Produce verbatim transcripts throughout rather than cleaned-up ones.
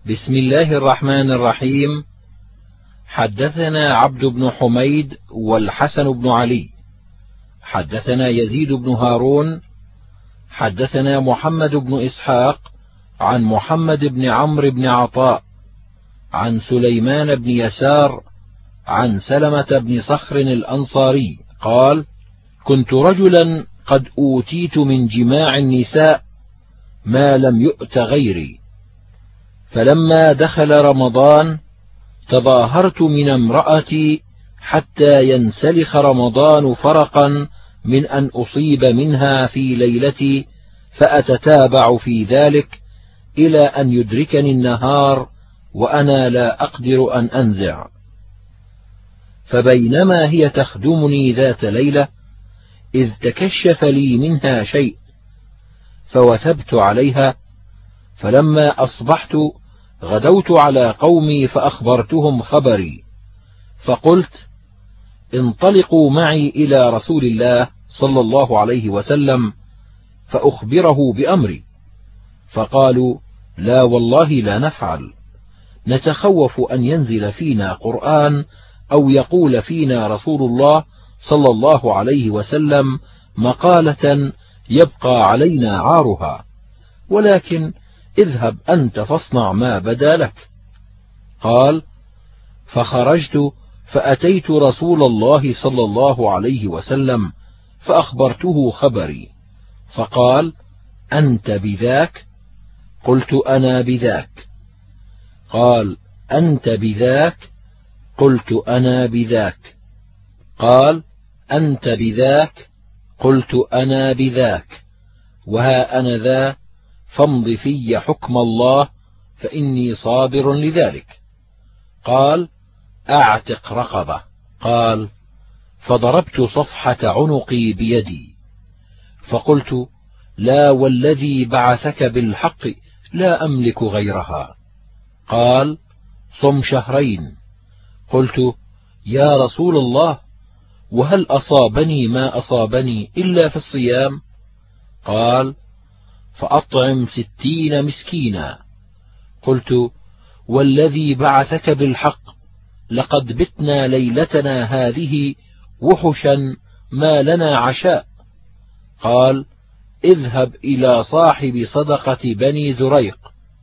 بسم الله الرحمن الرحيم. حدثنا عبد بن حميد والحسن بن علي حدثنا يزيد بن هارون حدثنا محمد بن إسحاق عن محمد بن عمرو بن عطاء عن سليمان بن يسار عن سلمة بن صخر الأنصاري قال: كنت رجلا قد أوتيت من جماع النساء ما لم يؤت غيري، فلما دخل رمضان تظاهرت من امرأتي حتى ينسلخ رمضان فرقا من أن أصيب منها في ليلتي، فأتتابع في ذلك إلى أن يدركني النهار وأنا لا أقدر أن أنزع. فبينما هي تخدمني ذات ليلة إذ تكشف لي منها شيء، فوثبت عليها، فلما أصبحت غدوت على قومي فأخبرتهم خبري، فقلت: انطلقوا معي إلى رسول الله صلى الله عليه وسلم فأخبره بأمري. فقالوا: لا والله لا نفعل، نتخوف أن ينزل فينا قرآن أو يقول فينا رسول الله صلى الله عليه وسلم مقالة يبقى علينا عارها، ولكن اذهب أنت فاصنع ما بدا لك. قال: فخرجت فأتيت رسول الله صلى الله عليه وسلم فأخبرته خبري، فقال: أنت بذاك؟ قلت: أنا بذاك. قال: أنت بذاك؟ قلت: أنا بذاك. قال: أنت بذاك؟ قلت: أنا بذاك. وها أنا ذا، فامض في حكم الله فإني صابر لذلك. قال: أعتق رقبة. قال: فضربت صفحة عنقي بيدي، فقلت: لا والذي بعثك بالحق لا أملك غيرها. قال: صم شهرين. قلت: يا رسول الله، وهل أصابني ما أصابني إلا في الصيام؟ قال: فأطعم ستين مسكينا. قلت: والذي بعثك بالحق لقد بتنا ليلتنا هذه وحشا ما لنا عشاء. قال: اذهب إلى صاحب صدقة بني زريق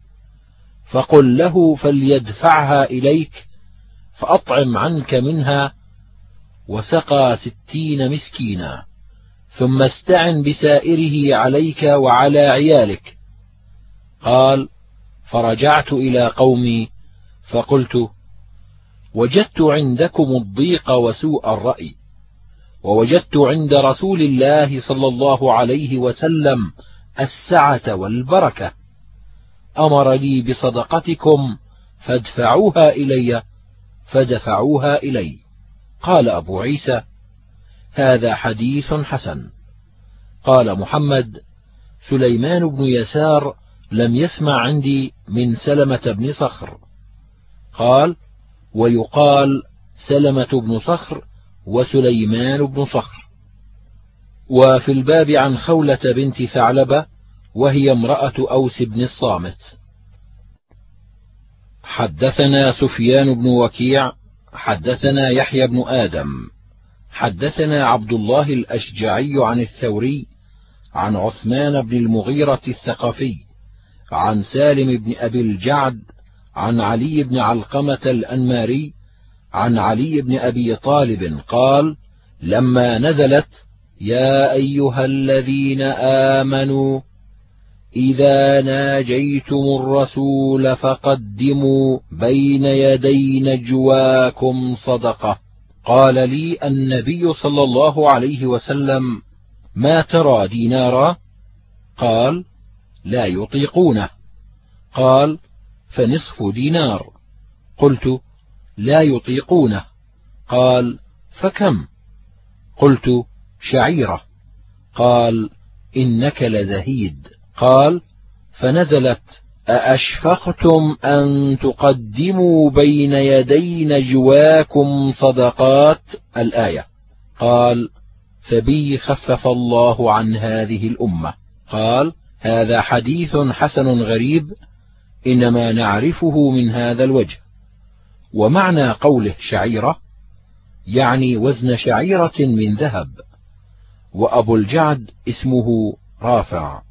فقل له فليدفعها إليك، فأطعم عنك منها، وسقى ستين مسكينا، ثم استعن بسائره عليك وعلى عيالك. قال: فرجعت إلى قومي فقلت: وجدت عندكم الضيق وسوء الرأي، ووجدت عند رسول الله صلى الله عليه وسلم السعة والبركة، أمر لي بصدقتكم فادفعوها إلي، فدفعوها إلي. قال أبو عيسى: هذا حديث حسن. قال محمد: سليمان بن يسار لم يسمع عندي من سلمة بن صخر. قال: ويقال سلمة بن صخر وسليمان بن صخر. وفي الباب عن خولة بنت ثعلبة وهي امرأة أوس بن الصامت. حدثنا سفيان بن وكيع حدثنا يحيى بن آدم حدثنا عبد الله الأشجعي عن الثوري عن عثمان بن المغيرة الثقفي عن سالم بن أبي الجعد عن علي بن علقمة الأنماري عن علي بن أبي طالب قال: لما نزلت: يا أيها الذين آمنوا إذا ناجيتم الرسول فقدموا بين يدي نجواكم صدقة، قال لي النبي صلى الله عليه وسلم: ما ترى دينارا؟ قال: لا يطيقونه. قال: فنصف دينار. قلت: لا يطيقونه. قال: فكم؟ قلت: شعيرة. قال: إنك لزهيد. قال: فنزلت: أأشفقتم أن تقدموا بين يدي نجواكم صدقات، الآية. قال: فبي خفف الله عن هذه الأمة. قال: هذا حديث حسن غريب إنما نعرفه من هذا الوجه. ومعنى قوله شعيرة يعني وزن شعيرة من ذهب. وأبو الجعد اسمه رافع.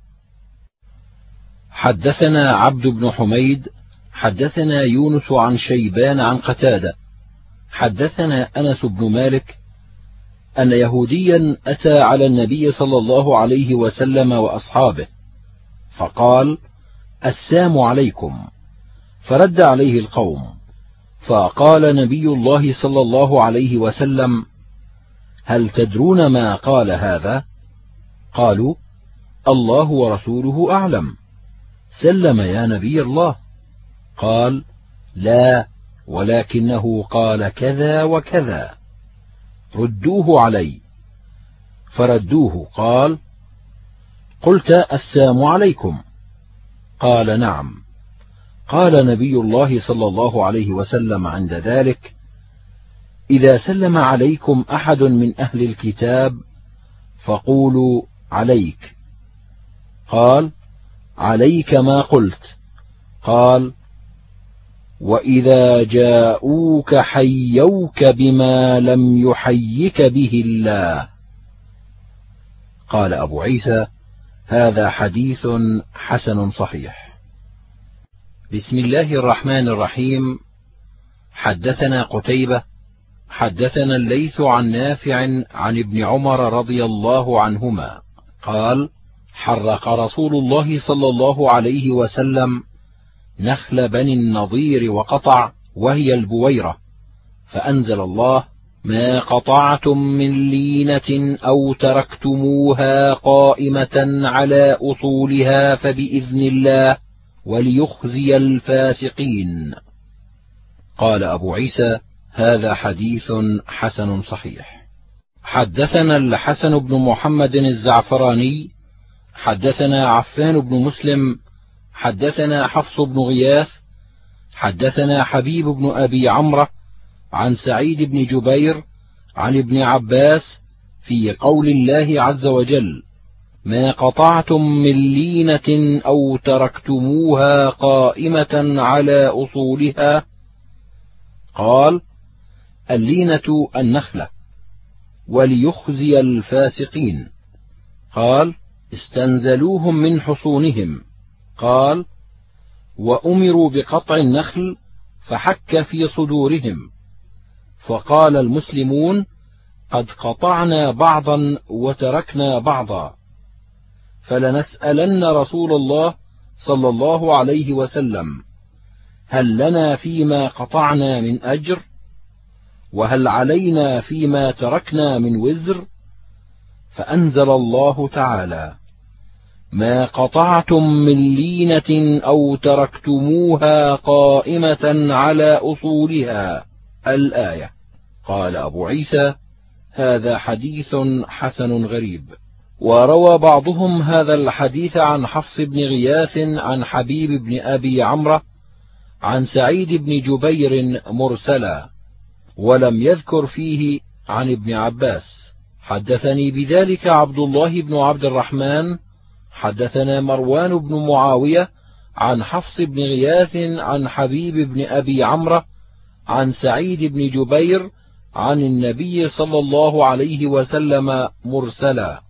حدثنا عبد بن حميد حدثنا يونس عن شيبان عن قتادة حدثنا أنس بن مالك أن يهوديا أتى على النبي صلى الله عليه وسلم وأصحابه فقال: السلام عليكم. فرد عليه القوم، فقال نبي الله صلى الله عليه وسلم: هل تدرون ما قال هذا؟ قالوا: الله ورسوله أعلم. سلم يا نبي الله. قال: لا، ولكنه قال كذا وكذا، ردوه علي. فردوه. قال: قلت السلام عليكم؟ قال: نعم. قال نبي الله صلى الله عليه وسلم عند ذلك: إذا سلم عليكم أحد من أهل الكتاب فقولوا عليك. قال: عليك ما قلت. قال: وإذا جاءوك حيوك بما لم يحيك به الله. قال أبو عيسى: هذا حديث حسن صحيح. بسم الله الرحمن الرحيم. حدثنا قتيبة حدثنا الليث عن نافع عن ابن عمر رضي الله عنهما قال: حرق رسول الله صلى الله عليه وسلم نخل بني النضير وقطع، وهي البويرة، فأنزل الله: ما قطعتم من لينة أو تركتموها قائمة على أصولها فبإذن الله وليخزي الفاسقين. قال أبو عيسى: هذا حديث حسن صحيح. حدثنا الحسن بن محمد الزعفراني حدثنا عفان بن مسلم حدثنا حفص بن غياث حدثنا حبيب بن أبي عمرو عن سعيد بن جبير عن ابن عباس في قول الله عز وجل: ما قطعتم من لينة أو تركتموها قائمة على أصولها. قال: اللينة النخلة، وليخزي الفاسقين. قال: استنزلوهم من حصونهم. قال: وأمروا بقطع النخل فحك في صدورهم، فقال المسلمون: قد قطعنا بعضا وتركنا بعضا، فلنسألن رسول الله صلى الله عليه وسلم: هل لنا فيما قطعنا من أجر؟ وهل علينا فيما تركنا من وزر؟ فأنزل الله تعالى: ما قطعتم من لينة أو تركتموها قائمة على أصولها، الآية. قال أبو عيسى: هذا حديث حسن غريب. وروى بعضهم هذا الحديث عن حفص بن غياث عن حبيب بن أبي عمرو عن سعيد بن جبير مرسلا، ولم يذكر فيه عن ابن عباس. حدثني بذلك عبد الله بن عبد الرحمن حدثنا مروان بن معاوية عن حفص بن غياث عن حبيب بن أبي عمرو عن سعيد بن جبير عن النبي صلى الله عليه وسلم مرسلا.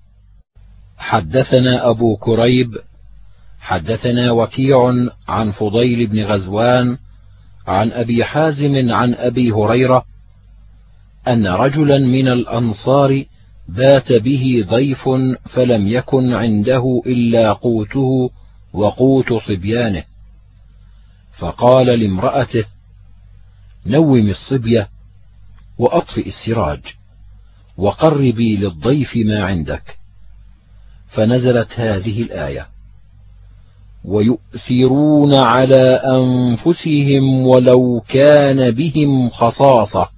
حدثنا أبو كريب حدثنا وكيع عن فضيل بن غزوان عن أبي حازم عن أبي هريرة أن رجلا من الأنصار بات به ضيف فلم يكن عنده إلا قوته وقوت صبيانه، فقال لامرأته: نوم الصبية وأطفئ السراج وقربي للضيف ما عندك. فنزلت هذه الآية: ويؤثرون على أنفسهم ولو كان بهم خصاصة.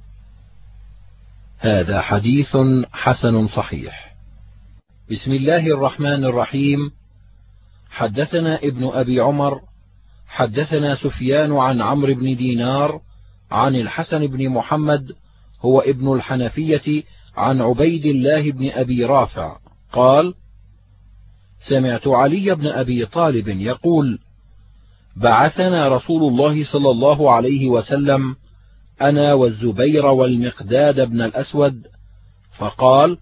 هذا حديث حسن صحيح. بسم الله الرحمن الرحيم. حدثنا ابن أبي عمر حدثنا سفيان عن عمرو بن دينار عن الحسن بن محمد هو ابن الحنفية عن عبيد الله بن أبي رافع قال: سمعت علي بن أبي طالب يقول: بعثنا رسول الله صلى الله عليه وسلم أنا والزبير والمقداد بن الأسود، فقال: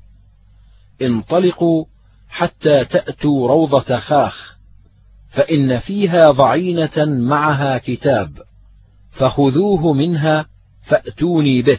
انطلقوا حتى تأتوا روضة خاخ، فإن فيها ضعينة معها كتاب، فخذوه منها فأتوني به.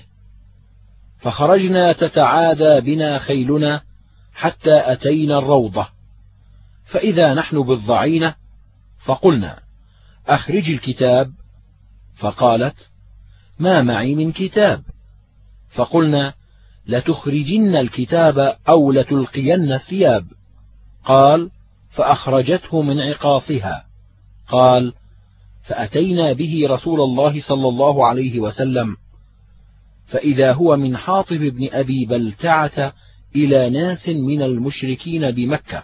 فخرجنا تتعادى بنا خيلنا حتى أتينا الروضة، فإذا نحن بالضعينة، فقلنا: أخرج الكتاب. فقالت: ما معي من كتاب. فقلنا: لتخرجن الكتاب أو لتلقين الثياب. قال: فأخرجته من عقاصها. قال: فأتينا به رسول الله صلى الله عليه وسلم، فإذا هو من حاطب بن أبي بلتعة إلى ناس من المشركين بمكة،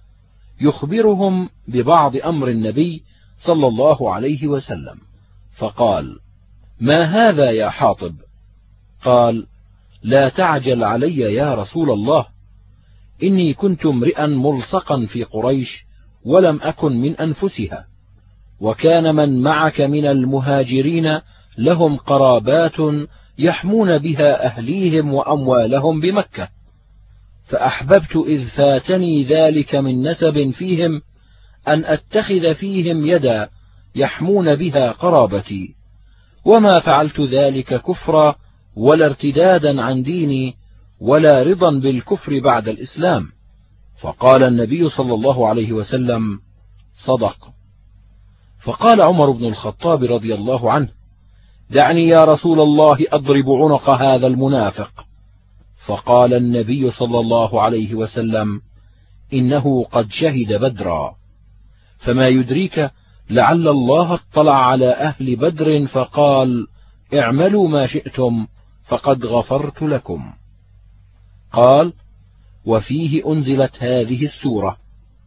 يخبرهم ببعض أمر النبي صلى الله عليه وسلم، فقال: ما هذا يا حاطب؟ قال: لا تعجل علي يا رسول الله، إني كنت امرئا ملصقا في قريش ولم أكن من أنفسها، وكان من معك من المهاجرين لهم قرابات يحمون بها أهليهم وأموالهم بمكة، فأحببت إذ فاتني ذلك من نسب فيهم أن أتخذ فيهم يدا يحمون بها قرابتي، وما فعلت ذلك كفرا ولا ارتدادا عن ديني ولا رضا بالكفر بعد الإسلام. فقال النبي صلى الله عليه وسلم: صدق. فقال عمر بن الخطاب رضي الله عنه: دعني يا رسول الله أضرب عنق هذا المنافق. فقال النبي صلى الله عليه وسلم: إنه قد شهد بدرا، فما يدريك لعل الله اطلع على أهل بدر فقال: اعملوا ما شئتم فقد غفرت لكم. قال: وفيه أنزلت هذه السورة: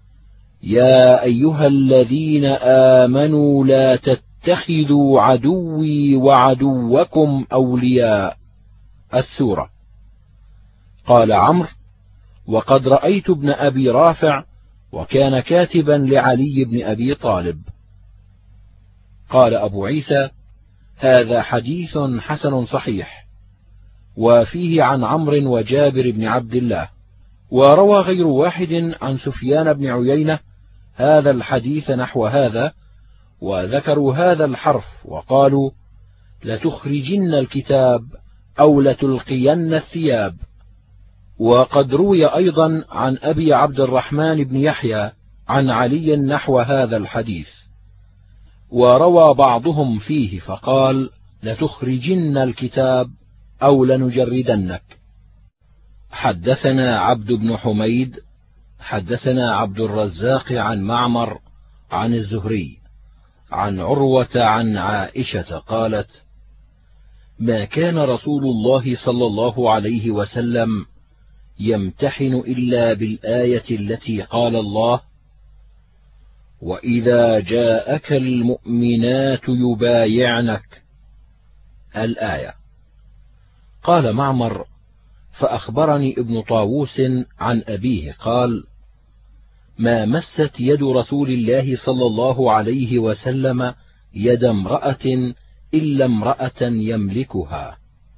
يا أيها الذين آمنوا لا تتخذوا عدوي وعدوكم أولياء. السورة. قال عمرو: وقد رأيت ابن أبي رافع، وكان كاتبا لعلي بن أبي طالب. قال أبو عيسى: هذا حديث حسن صحيح، وفيه عن عمرو وجابر بن عبد الله. وروى غير واحد عن سفيان بن عيينة هذا الحديث نحو هذا، وذكروا هذا الحرف وقالوا: لتخرجن الكتاب أو لتلقين الثياب. وقد روي أيضا عن أبي عبد الرحمن بن يحيى عن علي نحو هذا الحديث، وروى بعضهم فيه فقال: لتخرجن الكتاب أو لنجردنك. حدثنا عبد بن حميد حدثنا عبد الرزاق عن معمر عن الزهري عن عروة عن عائشة قالت: ما كان رسول الله صلى الله عليه وسلم يمتحن إلا بالآية التي قال الله: وإذا جاءك المؤمنات يبايعنك، الآية. قال معمر: فأخبرني ابن طاووس عن أبيه قال: ما مست يد رسول الله صلى الله عليه وسلم يد امرأة إلا امرأة يملكها.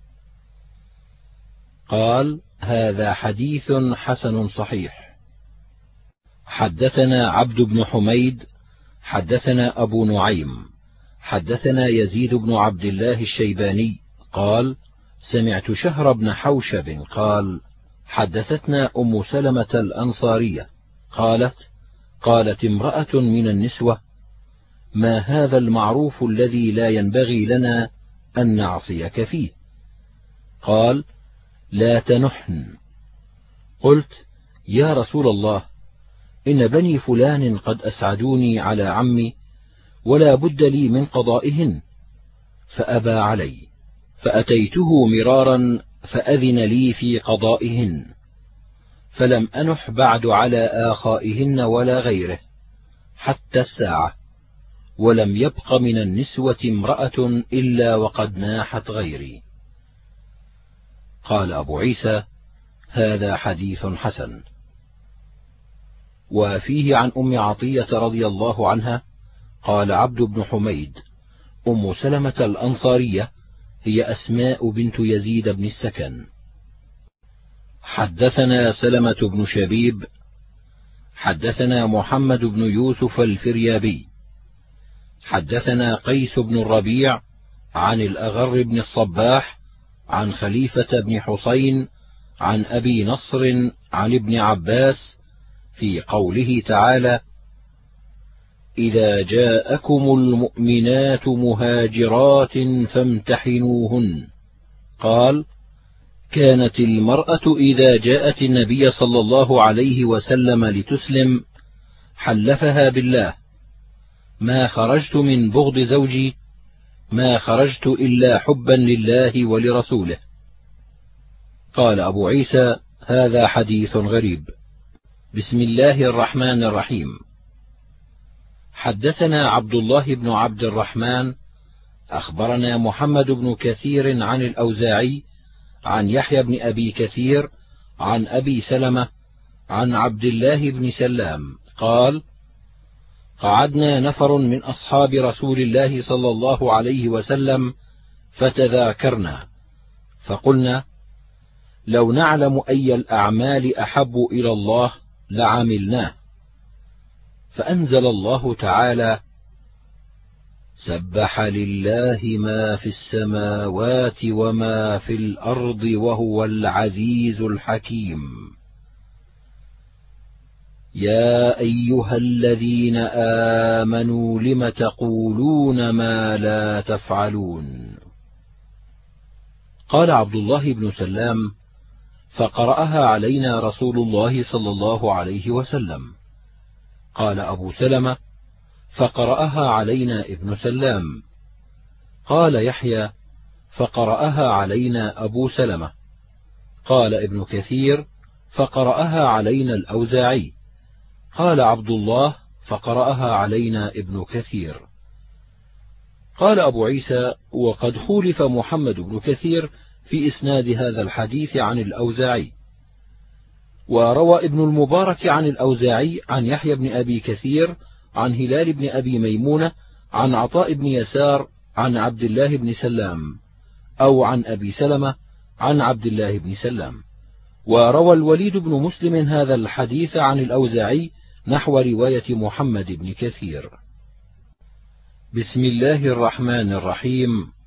قال: هذا حديث حسن صحيح. حدثنا عبد بن حميد حدثنا أبو نعيم حدثنا يزيد بن عبد الله الشيباني قال: سمعت شهر بن حوشب قال: حدثتنا أم سلمة الأنصارية قالت: قالت امرأة من النسوة: ما هذا المعروف الذي لا ينبغي لنا أن نعصيك فيه؟ قال: لا تنحن. قلت: يا رسول الله، إن بني فلان قد أسعدوني على عمي ولا بد لي من قضائهن، فأبى علي، فأتيته مرارا فأذن لي في قضائهن، فلم أنح بعد على آخائهن ولا غيره حتى الساعة، ولم يبق من النسوة امرأة إلا وقد ناحت غيري. قال أبو عيسى: هذا حديث حسن. وفيه عن أم عطية رضي الله عنها قال عبد بن حميد: أم سلمة الأنصارية هي أسماء بنت يزيد بن السكن. حدثنا سلمة بن شبيب حدثنا محمد بن يوسف الفريابي حدثنا قيس بن الربيع عن الأغر بن الصباح عن خليفة بن حسين عن أبي نصر عن ابن عباس في قوله تعالى: إذا جاءكم المؤمنات مهاجرات فامتحنوهن. قال: كانت المرأة إذا جاءت النبي صلى الله عليه وسلم لتسلم حلفها بالله: ما خرجت من بغض زوجي، ما خرجت إلا حبا لله ولرسوله. قال أبو عيسى: هذا حديث غريب. بسم الله الرحمن الرحيم. حدثنا عبد الله بن عبد الرحمن أخبرنا محمد بن كثير عن الأوزاعي عن يحيى بن أبي كثير عن أبي سلمة عن عبد الله بن سلام قال: قعدنا نفر من أصحاب رسول الله صلى الله عليه وسلم فتذاكرنا، فقلنا: لو نعلم أي الأعمال أحب إلى الله لعملناه. فأنزل الله تعالى: سبح لله ما في السماوات وما في الأرض وهو العزيز الحكيم. يا أيها الذين آمنوا لم تقولون ما لا تفعلون. قال عبد الله بن سلام: فقرأها علينا رسول الله صلى الله عليه وسلم. قال أبو سلمة: فقرأها علينا ابن سلام. قال يحيى: فقرأها علينا أبو سلمة. قال ابن كثير: فقرأها علينا الأوزاعي. قال عبد الله: فقرأها علينا ابن كثير. قال أبو عيسى: وقد خولف محمد بن كثير في إسناد هذا الحديث عن الأوزاعي. وروى ابن المبارك عن الأوزاعي عن يحيى بن أبي كثير عن هلال بن أبي ميمونة عن عطاء بن يسار عن عبد الله بن سلام، أو عن أبي سلمة عن عبد الله بن سلام. وروى الوليد بن مسلم هذا الحديث عن الأوزاعي نحو رواية محمد بن كثير. بسم الله الرحمن الرحيم.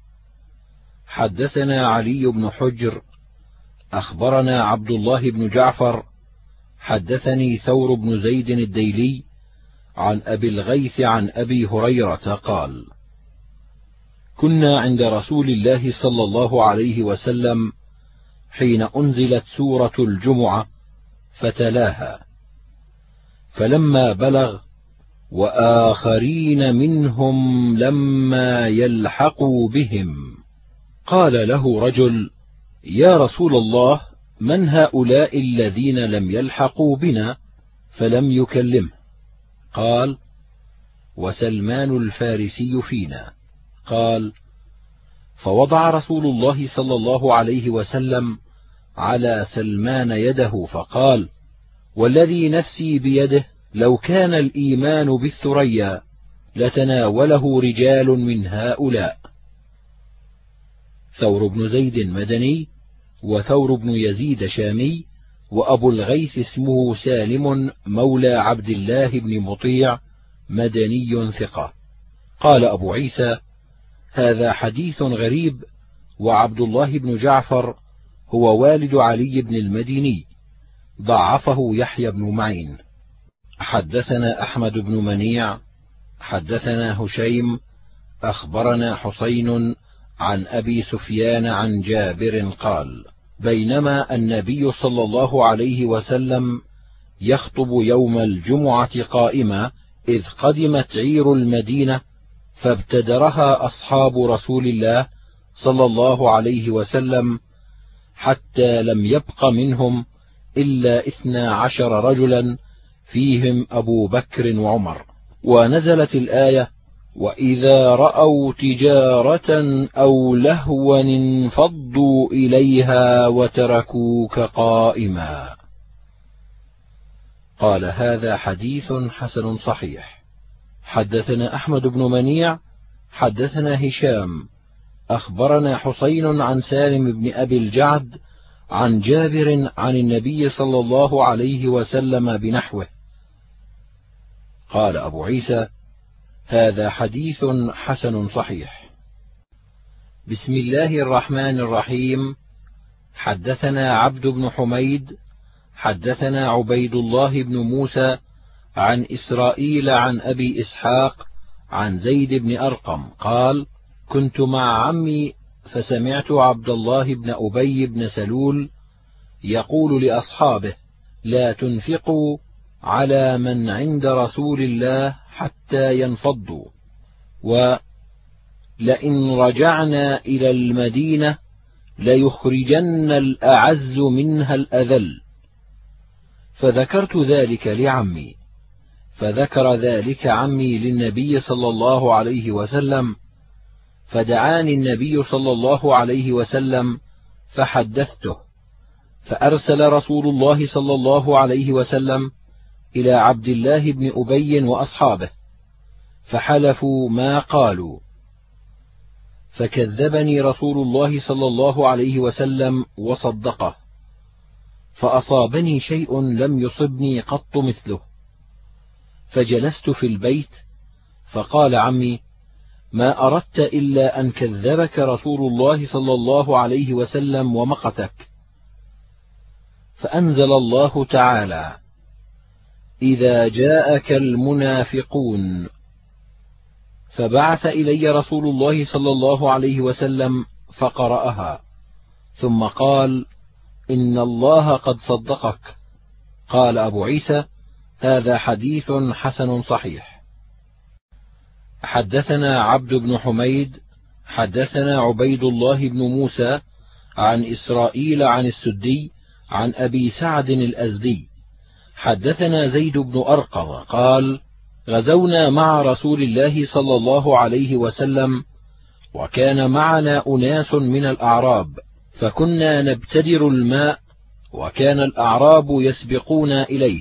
حدثنا علي بن حجر أخبرنا عبد الله بن جعفر حدثني ثور بن زيد الديلي عن أبي الغيث عن أبي هريرة قال: كنا عند رسول الله صلى الله عليه وسلم حين أنزلت سورة الجمعة فتلاها، فلما بلغ: وآخرين منهم لما يلحقوا بهم، قال له رجل: يا رسول الله، من هؤلاء الذين لم يلحقوا بنا؟ فلم يكلمه. قال: وسلمان الفارسي فينا. قال: فوضع رسول الله صلى الله عليه وسلم على سلمان يده فقال: والذي نفسي بيده لو كان الإيمان بالثريا لتناوله رجال من هؤلاء. ثور بن زيد مدني، وثور بن يزيد شامي، وأبو الغيث اسمه سالم مولى عبد الله بن مطيع مدني ثقة. قال أبو عيسى: هذا حديث غريب. وعبد الله بن جعفر هو والد علي بن المديني، ضعفه يحيى بن معين. حدثنا أحمد بن منيع حدثنا هشيم أخبرنا حسين عن أبي سفيان عن جابر قال: بينما النبي صلى الله عليه وسلم يخطب يوم الجمعة قائما، إذ قدمت عير المدينة فابتدرها أصحاب رسول الله صلى الله عليه وسلم، حتى لم يبق منهم إلا اثنا عشر رجلا، فيهم أبو بكر وعمر. ونزلت الآية: وإذا رأوا تجارة أو لهوا انفضوا إليها وتركوك قائما. قال: هذا حديث حسن صحيح. حدثنا أحمد بن منيع حدثنا هشام أخبرنا حسين عن سالم بن أبي الجعد عن جابر عن النبي صلى الله عليه وسلم بنحوه. قال أبو عيسى: هذا حديث حسن صحيح. بسم الله الرحمن الرحيم. حدثنا عبد بن حميد حدثنا عبيد الله بن موسى عن إسرائيل عن أبي إسحاق عن زيد بن أرقم قال: كنت مع عمي فسمعت عبد الله بن أبي بن سلول يقول لأصحابه: لا تنفقوا على من عند رسول الله حتى ينفضوا، ولئن رجعنا إلى المدينة ليخرجن الأعز منها الأذل. فذكرت ذلك لعمي، فذكر ذلك عمي للنبي صلى الله عليه وسلم، فدعاني النبي صلى الله عليه وسلم فحدثته، فأرسل رسول الله صلى الله عليه وسلم إلى عبد الله بن أبي وأصحابه فحلفوا ما قالوا، فكذبني رسول الله صلى الله عليه وسلم وصدقه، فأصابني شيء لم يصبني قط مثله. فجلست في البيت فقال عمي: ما أردت إلا أن كذبك رسول الله صلى الله عليه وسلم ومقتك. فأنزل الله تعالى: إذا جاءك المنافقون. فبعث إلي رسول الله صلى الله عليه وسلم فقرأها، ثم قال: إن الله قد صدقك. قال أبو عيسى: هذا حديث حسن صحيح. حدثنا عبد بن حميد حدثنا عبيد الله بن موسى عن إسرائيل عن السدي عن أبي سعد الأزدي حدثنا زيد بن أرقم قال: غزونا مع رسول الله صلى الله عليه وسلم، وكان معنا أناس من الأعراب، فكنا نبتدر الماء، وكان الأعراب يسبقون إليه،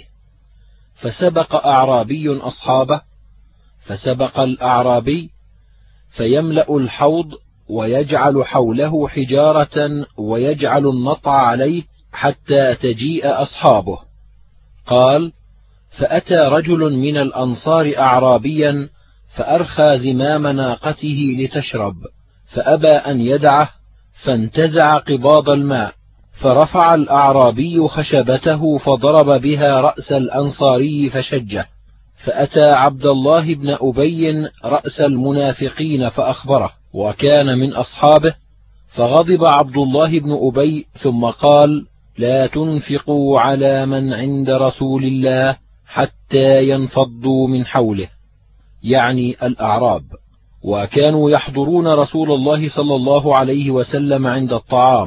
فسبق أعرابي أصحابه، فسبق الأعرابي فيملأ الحوض ويجعل حوله حجارة ويجعل النطع عليه حتى تجيء أصحابه. قال: فأتى رجل من الأنصار أعرابيا فأرخى زمام ناقته لتشرب، فأبى أن يدعه، فانتزع قباض الماء، فرفع الأعرابي خشبته فضرب بها رأس الأنصاري فشجه، فأتى عبد الله بن أبي رأس المنافقين فأخبره، وكان من أصحابه، فغضب عبد الله بن أبي ثم قال: لا تنفقوا على من عند رسول الله حتى ينفضوا من حوله، يعني الأعراب، وكانوا يحضرون رسول الله صلى الله عليه وسلم عند الطعام.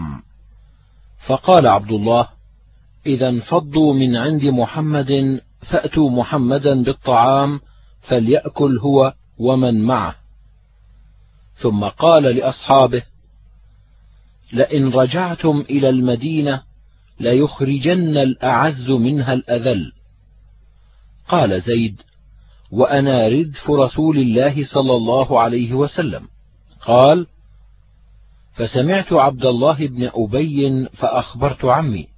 فقال عبد الله: إذا انفضوا من عند محمد فأتوا محمدا بالطعام فليأكل هو ومن معه. ثم قال لأصحابه: لئن رجعتم إلى المدينة ليخرجن الأعز منها الأذل. قال زيد: وأنا ردف رسول الله صلى الله عليه وسلم. قال: فسمعت عبد الله بن أبي فأخبرت عمي،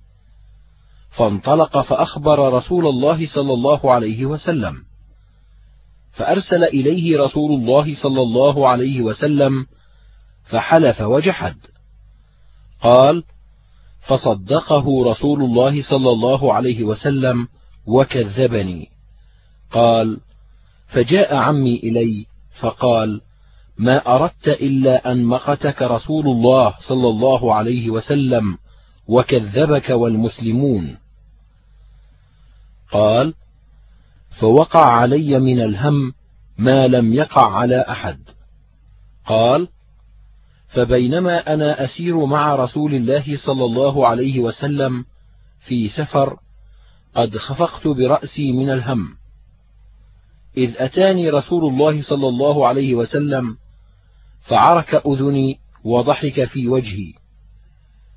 فانطلق فأخبر رسول الله صلى الله عليه وسلم، فأرسل إليه رسول الله صلى الله عليه وسلم فحلف وجحد. قال: فصدقه رسول الله صلى الله عليه وسلم وكذبني. قال: فجاء عمي إلي فقال: ما أردت إلا أن مقتك رسول الله صلى الله عليه وسلم وكذبك والمسلمون. قال: فوقع علي من الهم ما لم يقع على أحد. قال: فبينما أنا أسير مع رسول الله صلى الله عليه وسلم في سفر قد خفقت برأسي من الهم، إذ أتاني رسول الله صلى الله عليه وسلم فعرك أذني وضحك في وجهي،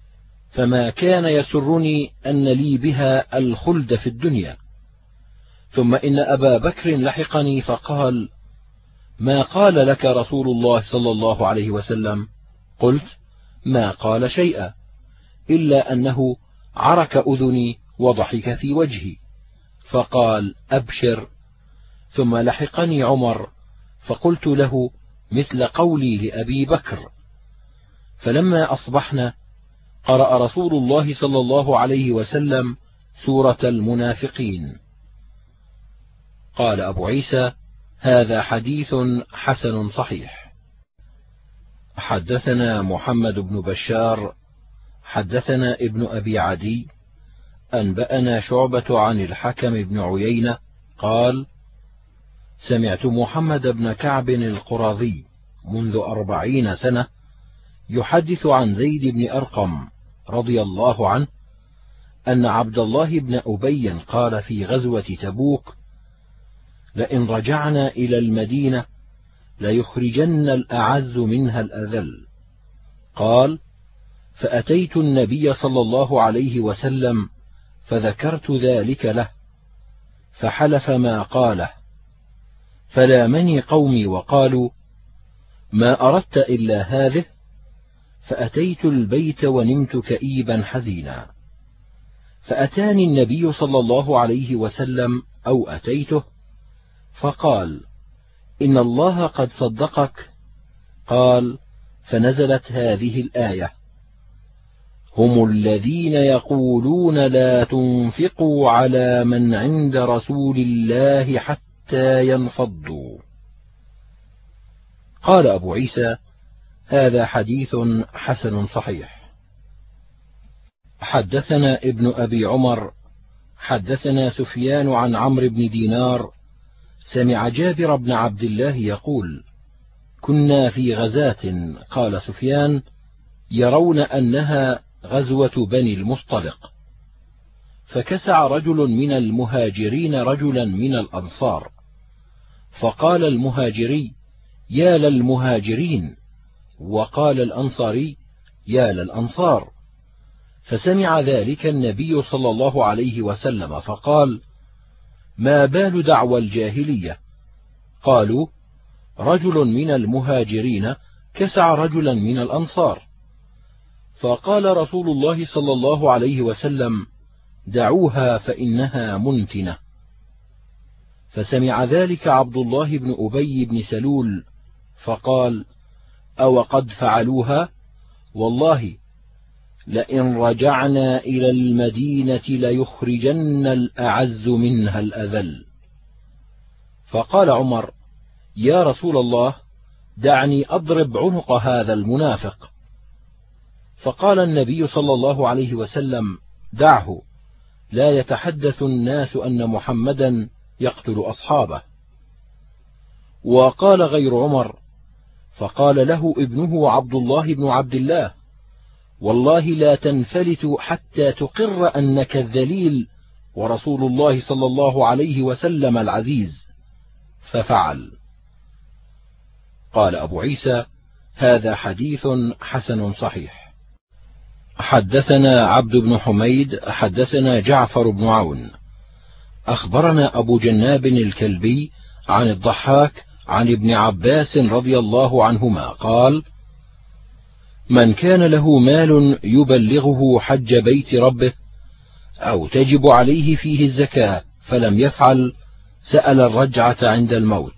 فما كان يسرني أن لي بها الخلد في الدنيا، ثم إن أبا بكر لحقني فقال: ما قال لك رسول الله صلى الله عليه وسلم؟ قلت: ما قال شيئا، إلا أنه عرك أذني وضحك في وجهي. فقال: أبشر. ثم لحقني عمر فقلت له مثل قولي لأبي بكر. فلما أصبحنا قرأ رسول الله صلى الله عليه وسلم سورة المنافقين. قال أبو عيسى: هذا حديث حسن صحيح. حدثنا محمد بن بشار حدثنا ابن أبي عدي أنبأنا شعبة عن الحكم بن عيينة قال: سمعت محمد بن كعب القرظي منذ أربعين سنة يحدث عن زيد بن أرقم رضي الله عنه أن عبد الله بن أبي قال في غزوة تبوك: لئن رجعنا إلى المدينة ليخرجن الأعز منها الأذل. قال: فأتيت النبي صلى الله عليه وسلم فذكرت ذلك له فحلف ما قاله، فلامني قومي وقالوا: ما أردت إلا هذه؟ فأتيت البيت ونمت كئيبا حزينا، فأتاني النبي صلى الله عليه وسلم أو أتيته فقال: إن الله قد صدقك. قال: فنزلت هذه الآية: هم الذين يقولون لا تنفقوا على من عند رسول الله حتى ينفضوا. قال أبو عيسى: هذا حديث حسن صحيح. حدثنا ابن أبي عمر حدثنا سفيان عن عمرو بن دينار سمع جابر بن عبد الله يقول: كنا في غزاة. قال سفيان: يرون أنها غزوة بني المصطلق، فكسع رجل من المهاجرين رجلا من الأنصار، فقال المهاجري: يا للمهاجرين، وقال الأنصاري: يا للأنصار. فسمع ذلك النبي صلى الله عليه وسلم فقال: ما بال دعوى الجاهلية؟ قالوا: رجل من المهاجرين كسع رجلا من الأنصار. فقال رسول الله صلى الله عليه وسلم: دعوها فإنها منتنة. فسمع ذلك عبد الله بن أبي بن سلول فقال: أو قد فعلوها؟ والله لئن رجعنا إلى المدينة ليخرجن الأعز منها الأذل. فقال عمر: يا رسول الله، دعني أضرب عنق هذا المنافق. فقال النبي صلى الله عليه وسلم: دعه، لا يتحدث الناس أن محمدا يقتل أصحابه. وقال غير عمر، فقال له ابنه عبد الله بن عبد الله: والله لا تنفلت حتى تقر أنك الذليل ورسول الله صلى الله عليه وسلم العزيز. ففعل. قال أبو عيسى: هذا حديث حسن صحيح. حدثنا عبد بن حميد حدثنا جعفر بن عون أخبرنا أبو جناب الكلبي عن الضحاك عن ابن عباس رضي الله عنهما قال: من كان له مال يبلغه حج بيت ربه أو تجب عليه فيه الزكاة فلم يفعل سأل الرجعة عند الموت.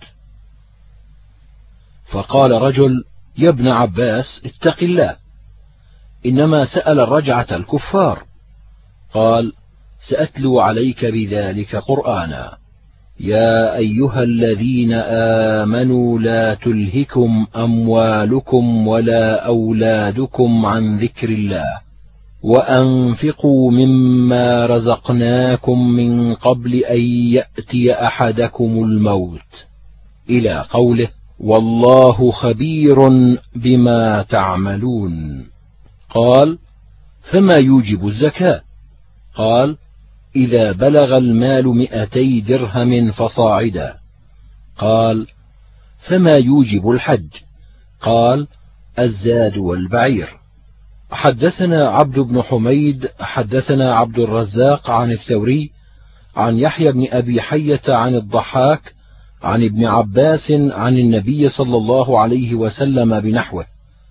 فقال رجل: يا ابن عباس، اتق الله، إنما سأل الرجعة الكفار. قال: سأتلو عليك بذلك قرآنا: يا أيها الذين آمنوا لا تلهكم أموالكم ولا أولادكم عن ذكر الله وأنفقوا مما رزقناكم من قبل أن يأتي أحدكم الموت، إلى قوله: والله خبير بما تعملون. قال: فما يوجب الزكاة؟ قال: إذا بلغ المال مئتي درهم فصاعدا. قال: فما يوجب الحج؟ قال: الزاد والبعير. حدثنا عبد بن حميد حدثنا عبد الرزاق عن الثوري عن يحيى بن أبي حية عن الضحاك عن ابن عباس عن النبي صلى الله عليه وسلم بنحوه،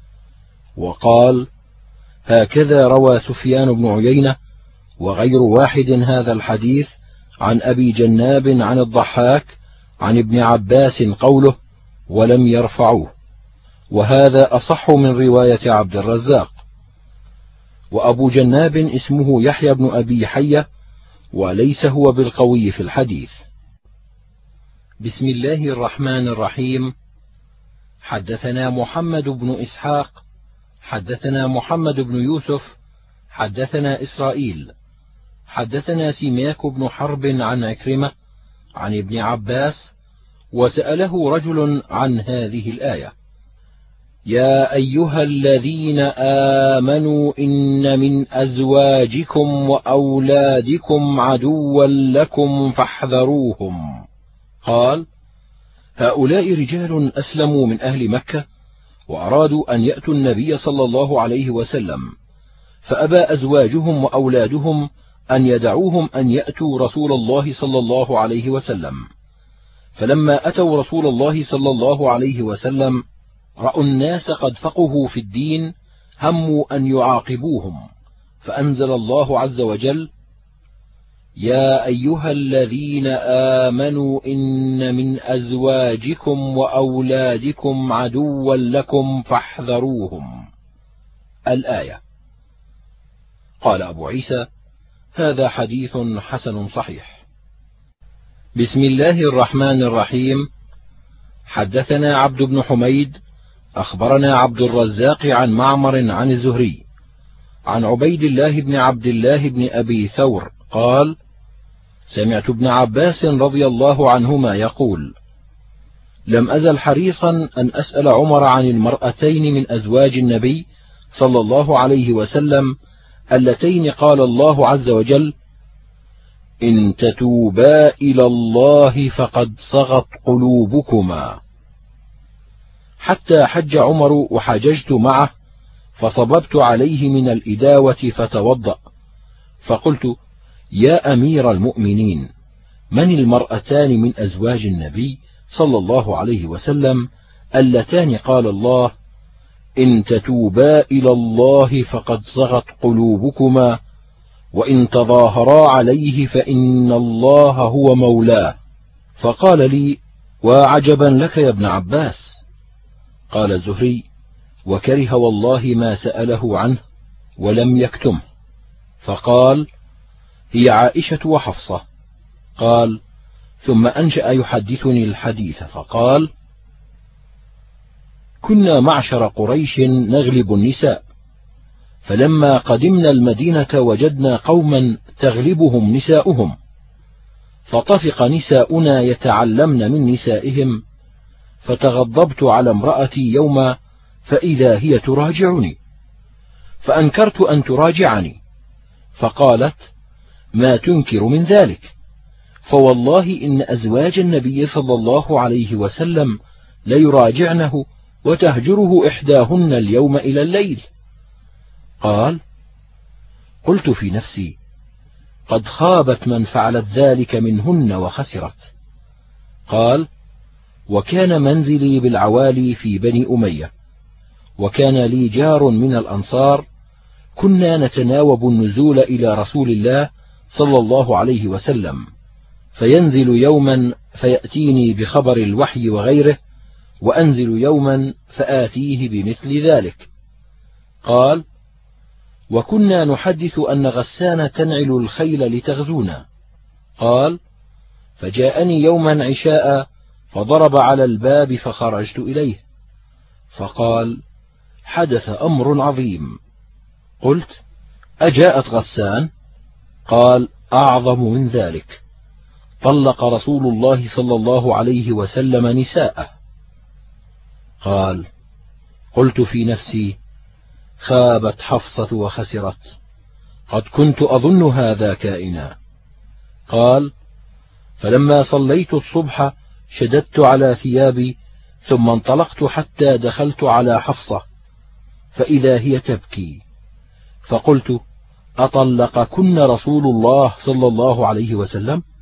وقال: هكذا روى سفيان بن عيينة وغير واحد هذا الحديث عن أبي جناب عن الضحاك عن ابن عباس قوله ولم يرفعوه، وهذا أصح من رواية عبد الرزاق. وأبو جناب اسمه يحيى بن أبي حية وليس هو بالقوي في الحديث. بسم الله الرحمن الرحيم. حدثنا محمد بن إسحاق حدثنا محمد بن يوسف حدثنا إسرائيل حدثنا سماك بن حرب عن عكرمة عن ابن عباس، وسأله رجل عن هذه الآية: يا أيها الذين آمنوا إن من أزواجكم وأولادكم عدوا لكم فاحذروهم. قال: هؤلاء رجال أسلموا من أهل مكة وأرادوا أن يأتوا النبي صلى الله عليه وسلم، فأبى أزواجهم وأولادهم أن يدعوهم أن يأتوا رسول الله صلى الله عليه وسلم. فلما أتوا رسول الله صلى الله عليه وسلم رأوا الناس قد فقهوا في الدين هموا أن يعاقبوهم، فأنزل الله عز وجل: يا أيها الذين آمنوا إن من أزواجكم وأولادكم عدوا لكم فاحذروهم. الآية. قال أبو عيسى: هذا حديث حسن صحيح. بسم الله الرحمن الرحيم. حدثنا عبد بن حميد أخبرنا عبد الرزاق عن معمر عن الزهري عن عبيد الله بن عبد الله بن أبي ثور قال: سمعت ابن عباس رضي الله عنهما يقول: لم أزل حريصا أن أسأل عمر عن المرأتين من أزواج النبي صلى الله عليه وسلم اللتين قال الله عز وجل: إن تتوبا إلى الله فقد صغت قلوبكما، حتى حج عمر وحججت معه فصببت عليه من الإداوة فتوضأ، فقلت: يا أمير المؤمنين، من المرأتان من أزواج النبي صلى الله عليه وسلم اللتان قال الله: إن تتوبا إلى الله فقد صغت قلوبكما، وإن تظاهرا عليه فإن الله هو مولاه؟ فقال لي: وعجبا لك يا ابن عباس. قال الزهري: وكره والله ما سأله عنه ولم يكتمه. فقال: هي عائشة وحفصة. قال: ثم أنشأ يحدثني الحديث فقال: كنا معشر قريش نغلب النساء، فلما قدمنا المدينة وجدنا قوما تغلبهم نساؤهم، فطفق نساؤنا يتعلمن من نسائهم، فتغضبت على امرأتي يوما فإذا هي تراجعني، فأنكرت أن تراجعني، فقالت: ما تنكر من ذلك؟ فوالله إن أزواج النبي صلى الله عليه وسلم ليراجعنه وتهجره إحداهن اليوم إلى الليل. قال: قلت في نفسي: قد خابت من فعلت ذلك منهن وخسرت. قال: وكان منزلي بالعوالي في بني أمية، وكان لي جار من الأنصار، كنا نتناوب النزول إلى رسول الله صلى الله عليه وسلم، فينزل يوما فيأتيني بخبر الوحي وغيره، وأنزل يوما فآتيه بمثل ذلك. قال: وكنا نحدث أن غسان تنعل الخيل لتغزونا. قال: فجاءني يوما عشاء فضرب على الباب فخرجت إليه، فقال: حدث أمر عظيم. قلت: أجاءت غسان؟ قال: أعظم من ذلك، طلق رسول الله صلى الله عليه وسلم نساءه. قال: قلت في نفسي: خابت حفصة وخسرت، قد كنت أظن هذا كائنا. قال: فلما صليت الصبح شددت على ثيابي، ثم انطلقت حتى دخلت على حفصة، فإذا هي تبكي، فقلت: أطلقكن رسول الله صلى الله عليه وسلم؟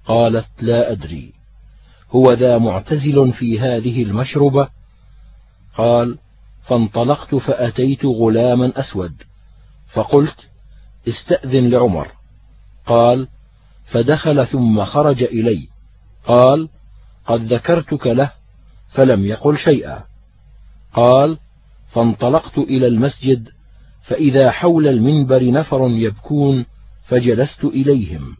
قالت: لا أدري، هو ذا معتزل في هذه المشربة؟ قال: فانطلقت فأتيت غلاما أسود فقلت: استأذن لعمر. قال: فدخل ثم خرج إلي. قال: قد ذكرتك له فلم يقل شيئا. قال: فانطلقت إلى المسجد فإذا حول المنبر نفر يبكون فجلست إليهم،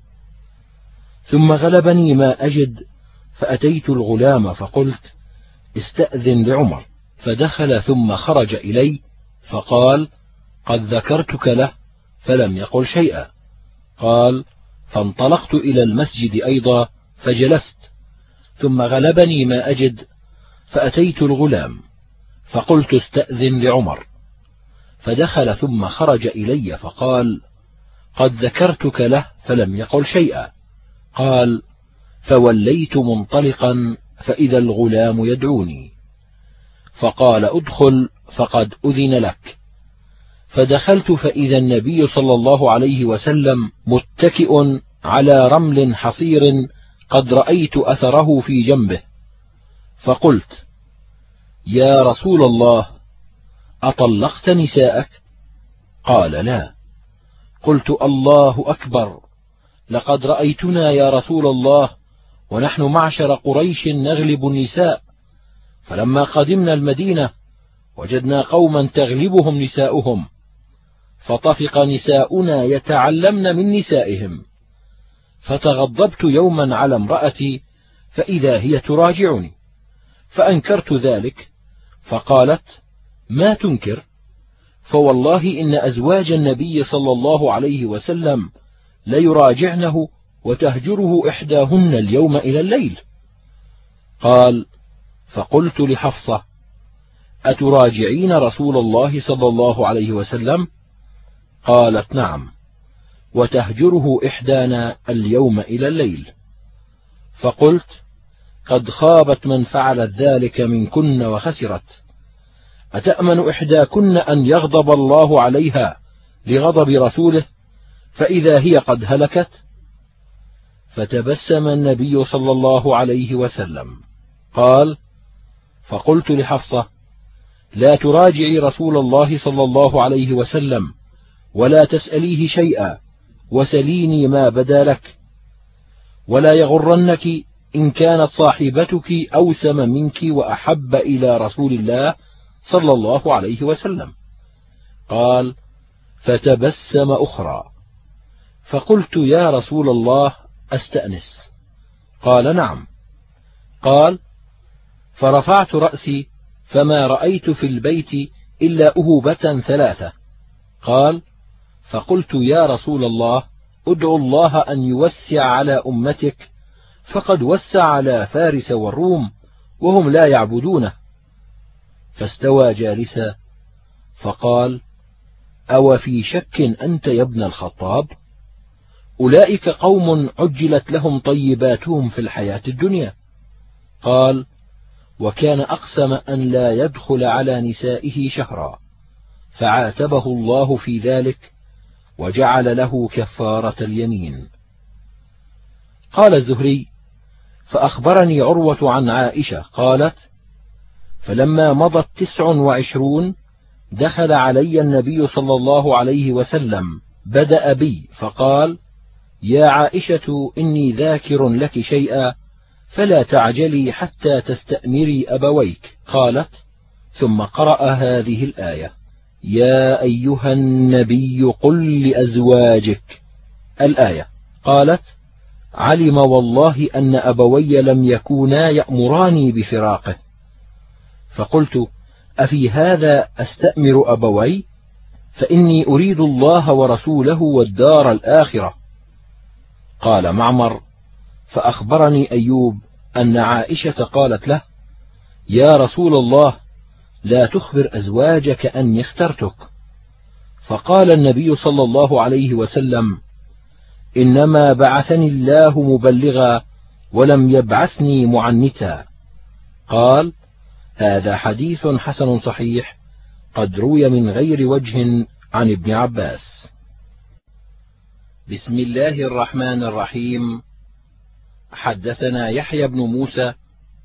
ثم غلبني ما أجد فأتيت الغلام فقلت: استأذن لعمر. فدخل ثم خرج إلي فقال: قد ذكرتك له فلم يقل شيئا. قال: فانطلقت إلى المسجد أيضا فجلست، ثم غلبني ما أجد فأتيت الغلام فقلت: استأذن لعمر. فدخل ثم خرج إلي فقال: قد ذكرتك له فلم يقل شيئا. قال: فوليت منطلقا فإذا الغلام يدعوني، فقال: ادخل فقد أذن لك. فدخلت فإذا النبي صلى الله عليه وسلم متكئ على رمل حصير قد رأيت أثره في جنبه، فقلت: يا رسول الله، أطلقت نساءك؟ قال: لا. قلت: الله أكبر، لقد رأيتنا يا رسول الله ونحن معشر قريش نغلب النساء، فلما قدمنا المدينة وجدنا قوما تغلبهم نساؤهم، فطفق نساؤنا يتعلمن من نسائهم، فتغضبت يوما على امرأتي فإذا هي تراجعني، فأنكرت ذلك، فقالت: ما تنكر؟ فوالله إن أزواج النبي صلى الله عليه وسلم ليراجعنه وتهجره إحداهن اليوم إلى الليل. قال: فقلت لحفصة: أتراجعين رسول الله صلى الله عليه وسلم؟ قالت: نعم، وتهجره إحدانا اليوم إلى الليل. فقلت: قد خابت من فعلت ذلك منكن وخسرت، أتأمن إحداكن أن يغضب الله عليها لغضب رسوله فإذا هي قد هلكت؟ فتبسم النبي صلى الله عليه وسلم. قال: فقلت لحفصة: لا تراجعي رسول الله صلى الله عليه وسلم ولا تسأليه شيئا، وسليني ما بدا لك، ولا يغرنك إن كانت صاحبتك أوسم منك وأحب إلى رسول الله صلى الله عليه وسلم. قال: فتبسم أخرى. فقلت: يا رسول الله، أستأنس؟ قال: نعم. قال: فرفعت رأسي فما رأيت في البيت إلا أهوبة ثلاثة. قال: فقلت: يا رسول الله، ادعو الله أن يوسع على أمتك، فقد وسع على فارس والروم وهم لا يعبدونه. فاستوى جالسا، فقال: أو في شك أنت يا ابن الخطاب؟ أولئك قوم عجلت لهم طيباتهم في الحياة الدنيا. قال: وكان أقسم أن لا يدخل على نسائه شهرا، فعاتبه الله في ذلك وجعل له كفارة اليمين. قال الزهري: فأخبرني عروة عن عائشة قالت: فلما مضت تسع وعشرون دخل علي النبي صلى الله عليه وسلم، بدأ بي فقال: يا عائشة، إني ذاكر لك شيئا فلا تعجلي حتى تستأمري أبويك. قالت: ثم قرأ هذه الآية: يا أيها النبي قل لأزواجك. الآية. قالت: علم والله أن أبوي لم يكونا يأمراني بفراقه. فقلت: أفي هذا أستأمر أبوي؟ فإني أريد الله ورسوله والدار الآخرة. قال معمر: فأخبرني أيوب أن عائشة قالت له: يا رسول الله، لا تخبر أزواجك أني اخترتك. فقال النبي صلى الله عليه وسلم: إنما بعثني الله مبلغا ولم يبعثني معنتا. قال: هذا حديث حسن صحيح قد روي من غير وجه عن ابن عباس. بسم الله الرحمن الرحيم. حدثنا يحيى بن موسى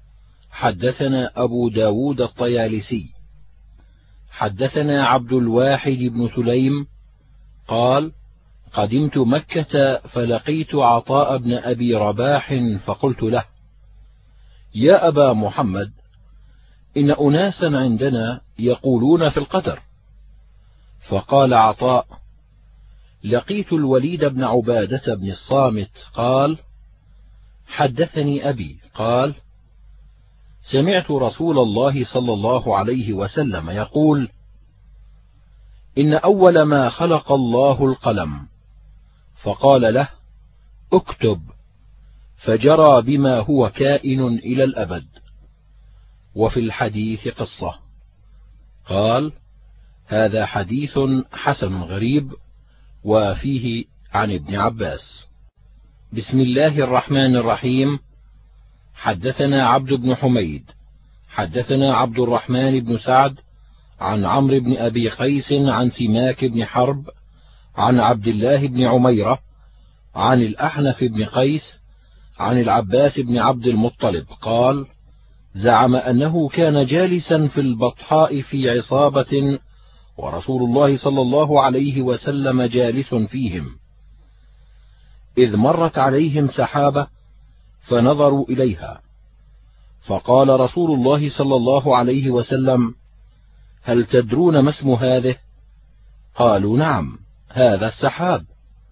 حدثنا أبو داود الطيالسي حدثنا عبد الواحد بن سليم قال: قدمت مكة فلقيت عطاء بن أبي رباح فقلت له: يا أبا محمد، إن أناسا عندنا يقولون في القدر. فقال عطاء: لقيت الوليد بن عبادة بن الصامت قال: حدثني أبي قال: سمعت رسول الله صلى الله عليه وسلم يقول: إن أول ما خلق الله القلم، فقال له: اكتب، فجرى بما هو كائن إلى الأبد. وفي الحديث قصة. قال: هذا حديث حسن غريب، وفيه عن ابن عباس. بسم الله الرحمن الرحيم. حدثنا عبد بن حميد حدثنا عبد الرحمن بن سعد عن عمرو بن أبي قيس عن سماك بن حرب عن عبد الله بن عميرة عن الأحنف بن قيس عن العباس بن عبد المطلب قال: زعم أنه كان جالسا في البطحاء في عصابة، ورسول الله صلى الله عليه وسلم جالس فيهم، إذ مرت عليهم سحابة فنظروا إليها، فقال رسول الله صلى الله عليه وسلم: هل تدرون ما اسم هذه؟ قالوا: نعم، هذا السحاب.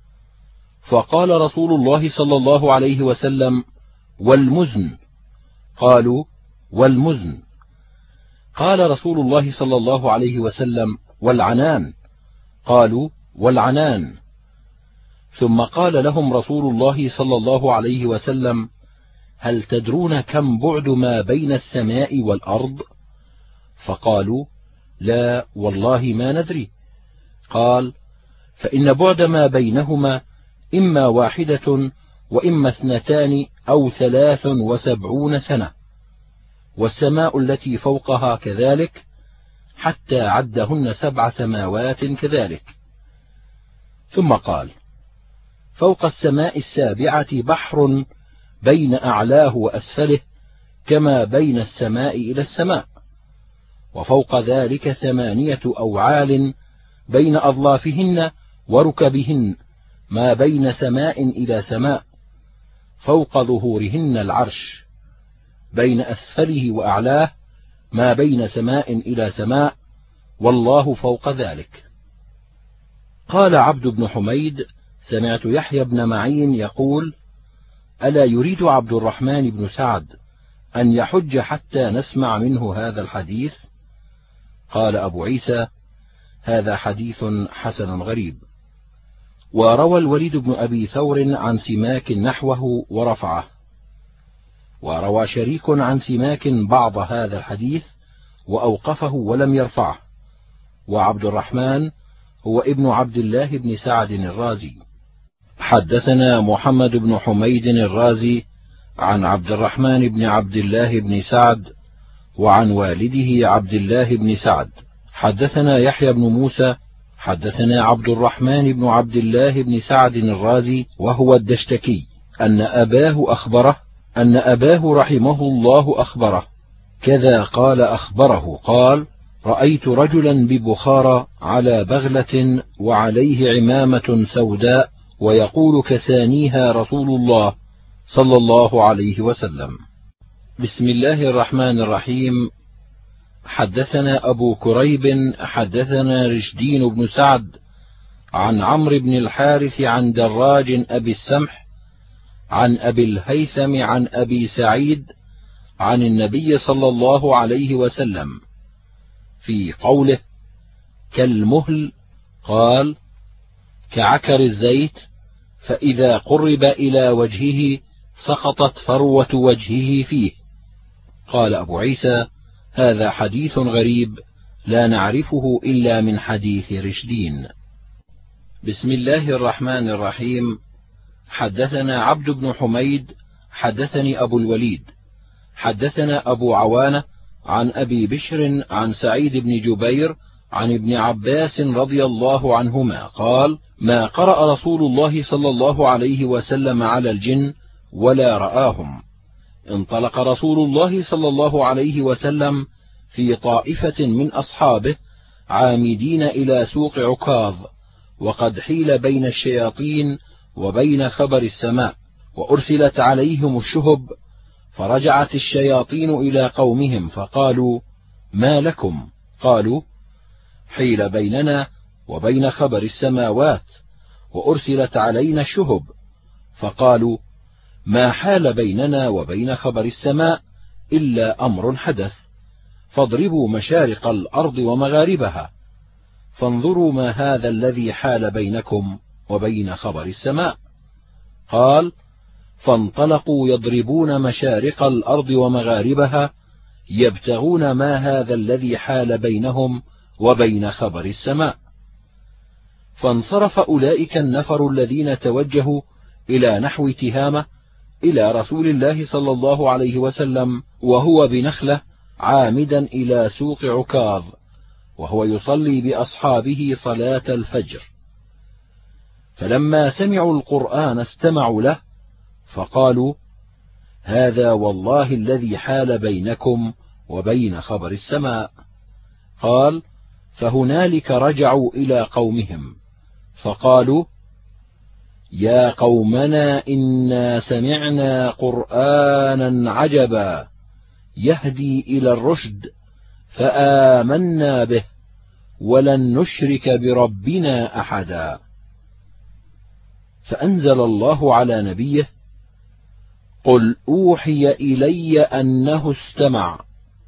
فقال رسول الله صلى الله عليه وسلم: والمزن؟ قالوا: والمزن. قال رسول الله صلى الله عليه وسلم: والعنان؟ قالوا: والعنان. ثم قال لهم رسول الله صلى الله عليه وسلم: هل تدرون كم بعد ما بين السماء والأرض؟ فقالوا: لا والله ما ندري. قال: فإن بعد ما بينهما إما واحدة وإما اثنتان أو ثلاث وسبعون سنة، والسماء التي فوقها كذلك، حتى عدهن سبع سماوات كذلك. ثم قال: فوق السماء السابعة بحر بين أعلاه وأسفله كما بين السماء إلى السماء، وفوق ذلك ثمانية أوعال بين أظلافهن وركبهن ما بين سماء إلى سماء، فوق ظهورهن العرش، بين أسفله وأعلاه ما بين سماء إلى سماء، والله فوق ذلك. قال عبد بن حميد: سمعت يحيى بن معين يقول: ألا يريد عبد الرحمن بن سعد أن يحج حتى نسمع منه هذا الحديث؟ قال أبو عيسى: هذا حديث حسن غريب. وروى الوليد بن أبي ثور عن سماك نحوه ورفعه، وروى شريك عن سماك بعض هذا الحديث وأوقفه ولم يرفعه. وعبد الرحمن هو ابن عبد الله بن سعد الرازي. حدثنا محمد بن حميد الرازي عن عبد الرحمن بن عبد الله بن سعد وعن والده عبد الله بن سعد. حدثنا يحيى بن موسى حدثنا عبد الرحمن بن عبد الله بن سعد الرازي وهو الدشتكي أن أباه أخبره أن أباه رحمه الله أخبره كذا قال أخبره قال: رأيت رجلا ببخارى على بغلة وعليه عمامة سوداء ويقول: كسانيها رسول الله صلى الله عليه وسلم. بسم الله الرحمن الرحيم. حدثنا أبو كريب حدثنا رشدين بن سعد عن عمرو بن الحارث عن دراج أبي السمح عن أبي الهيثم عن أبي سعيد عن النبي صلى الله عليه وسلم في قوله: كالمهل، قال: كعكر الزيت، فإذا قرب إلى وجهه سقطت فروة وجهه فيه. قال أبو عيسى: هذا حديث غريب لا نعرفه إلا من حديث رشدين. بسم الله الرحمن الرحيم. حدثنا عبد بن حميد حدثني أبو الوليد حدثنا أبو عوانة عن أبي بشر عن سعيد بن جبير عن ابن عباس رضي الله عنهما قال: ما قرأ رسول الله صلى الله عليه وسلم على الجن ولا رآهم. انطلق رسول الله صلى الله عليه وسلم في طائفة من أصحابه عامدين إلى سوق عكاظ، وقد حيل بين الشياطين وبين خبر السماء، وأرسلت عليهم الشهب، فرجعت الشياطين إلى قومهم فقالوا: ما لكم؟ قالوا: حيل بيننا وبين خبر السماوات، وأرسلت علينا الشهب. فقالوا: ما حال بيننا وبين خبر السماء إلا أمر حدث، فاضربوا مشارق الأرض ومغاربها، فانظروا ما هذا الذي حال بينكم وبين خبر السماء. قال: فانطلقوا يضربون مشارق الأرض ومغاربها، يبتغون ما هذا الذي حال بينهم وبين خبر السماء. فانصرف أولئك النفر الذين توجهوا إلى نحو تهامة إلى رسول الله صلى الله عليه وسلم وهو بنخلة عامدا إلى سوق عكاظ، وهو يصلي بأصحابه صلاة الفجر. فلما سمعوا القرآن استمعوا له، فقالوا: هذا والله الذي حال بينكم وبين خبر السماء. قال: فهنالك رجعوا إلى قومهم فقالوا: يا قومنا إنا سمعنا قرآنا عجبا يهدي إلى الرشد فآمنا به ولن نشرك بربنا أحدا. فأنزل الله على نبيه: قل أوحي إلي أنه استمع.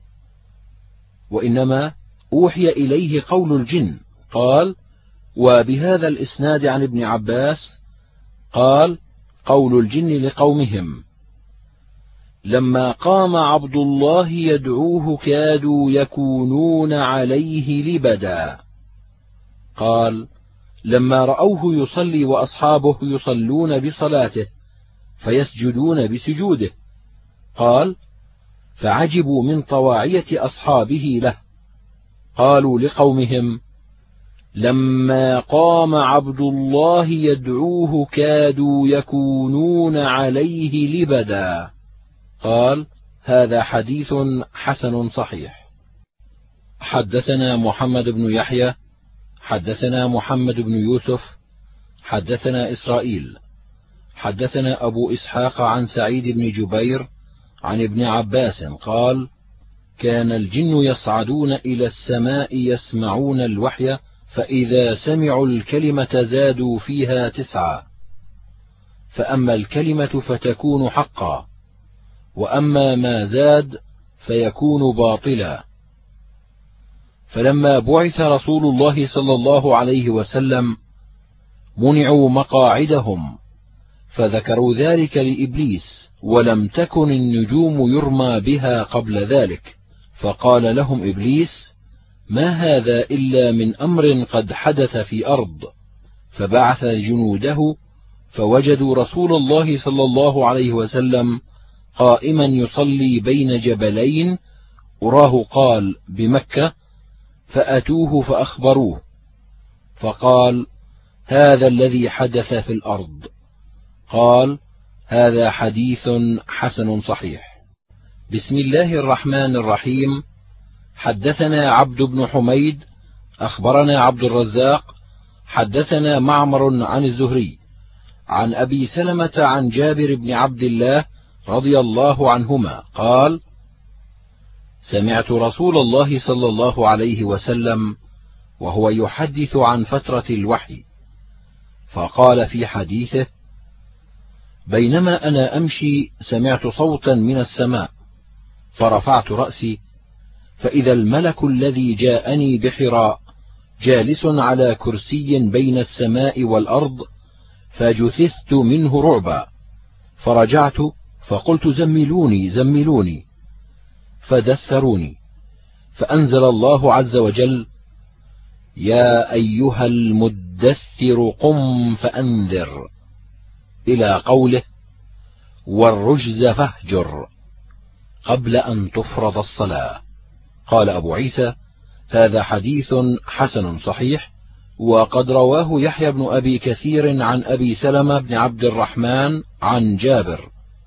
وإنما أوحي إليه قول الجن. قال: وبهذا الإسناد عن ابن عباس قال: قول الجن لقومهم: لما قام عبد الله يدعوه كادوا يكونون عليه لبدا. قال: لما رأوه يصلي وأصحابه يصلون بصلاته فيسجدون بسجوده. قال: فعجبوا من طواعية أصحابه له. قالوا لقومهم: لما قام عبد الله يدعوه كادوا يكونون عليه لبدا. قال: هذا حديث حسن صحيح. حدثنا محمد بن يحيى حدثنا محمد بن يوسف حدثنا إسرائيل حدثنا أبو إسحاق عن سعيد بن جبير عن ابن عباس قال: كان الجن يصعدون إلى السماء يسمعون الوحي، فإذا سمعوا الكلمة زادوا فيها تسعة، فأما الكلمة فتكون حقا، وأما ما زاد فيكون باطلا. فلما بعث رسول الله صلى الله عليه وسلم منعوا مقاعدهم، فذكروا ذلك لإبليس، ولم تكن النجوم يرمى بها قبل ذلك، فقال لهم إبليس: ما هذا إلا من أمر قد حدث في أرض. فبعث جنوده فوجدوا رسول الله صلى الله عليه وسلم قائما يصلي بين جبلين أراه قال بمكة، فأتوه فأخبروه، فقال: هذا الذي حدث في الأرض. قال: هذا حديث حسن صحيح. بسم الله الرحمن الرحيم. حدثنا عبد بن حميد أخبرنا عبد الرزاق حدثنا معمر عن الزهري عن أبي سلمة عن جابر بن عبد الله رضي الله عنهما قال: سمعت رسول الله صلى الله عليه وسلم وهو يحدث عن فترة الوحي، فقال في حديثه: بينما أنا أمشي سمعت صوتا من السماء، فرفعت رأسي فإذا الملك الذي جاءني بحراء جالس على كرسي بين السماء والأرض، فجثثت منه رعبا، فرجعت فقلت: زملوني زملوني، فدثروني، فأنزل الله عز وجل: يا أيها المدثر قم فأنذر، إلى قوله: والرجز فاهجر، قبل أن تفرض الصلاة. قال أبو عيسى: هذا حديث حسن صحيح، وقد رواه يحيى بن أبي كثير عن أبي سلمة بن عبد الرحمن عن جابر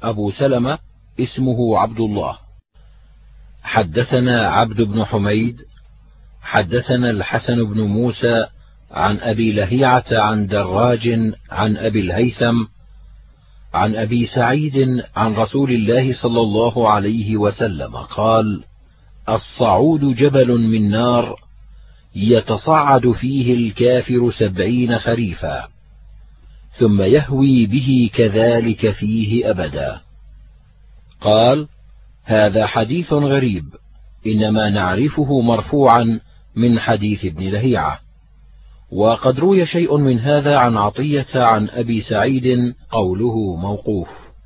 أبو سلمة اسمه عبد الله. حدثنا عبد بن حميد حدثنا الحسن بن موسى عن أبي لهيعة عن دراج عن أبي الهيثم عن أبي سعيد عن رسول الله صلى الله عليه وسلم قال: الصعود جبل من نار يتصعد فيه الكافر سبعين خريفا ثم يهوي به كذلك فيه أبدا. قال: هذا حديث غريب، إنما نعرفه مرفوعا من حديث ابن لهيعة، وقد روي شيء من هذا عن عطية عن أبي سعيد قوله موقوف.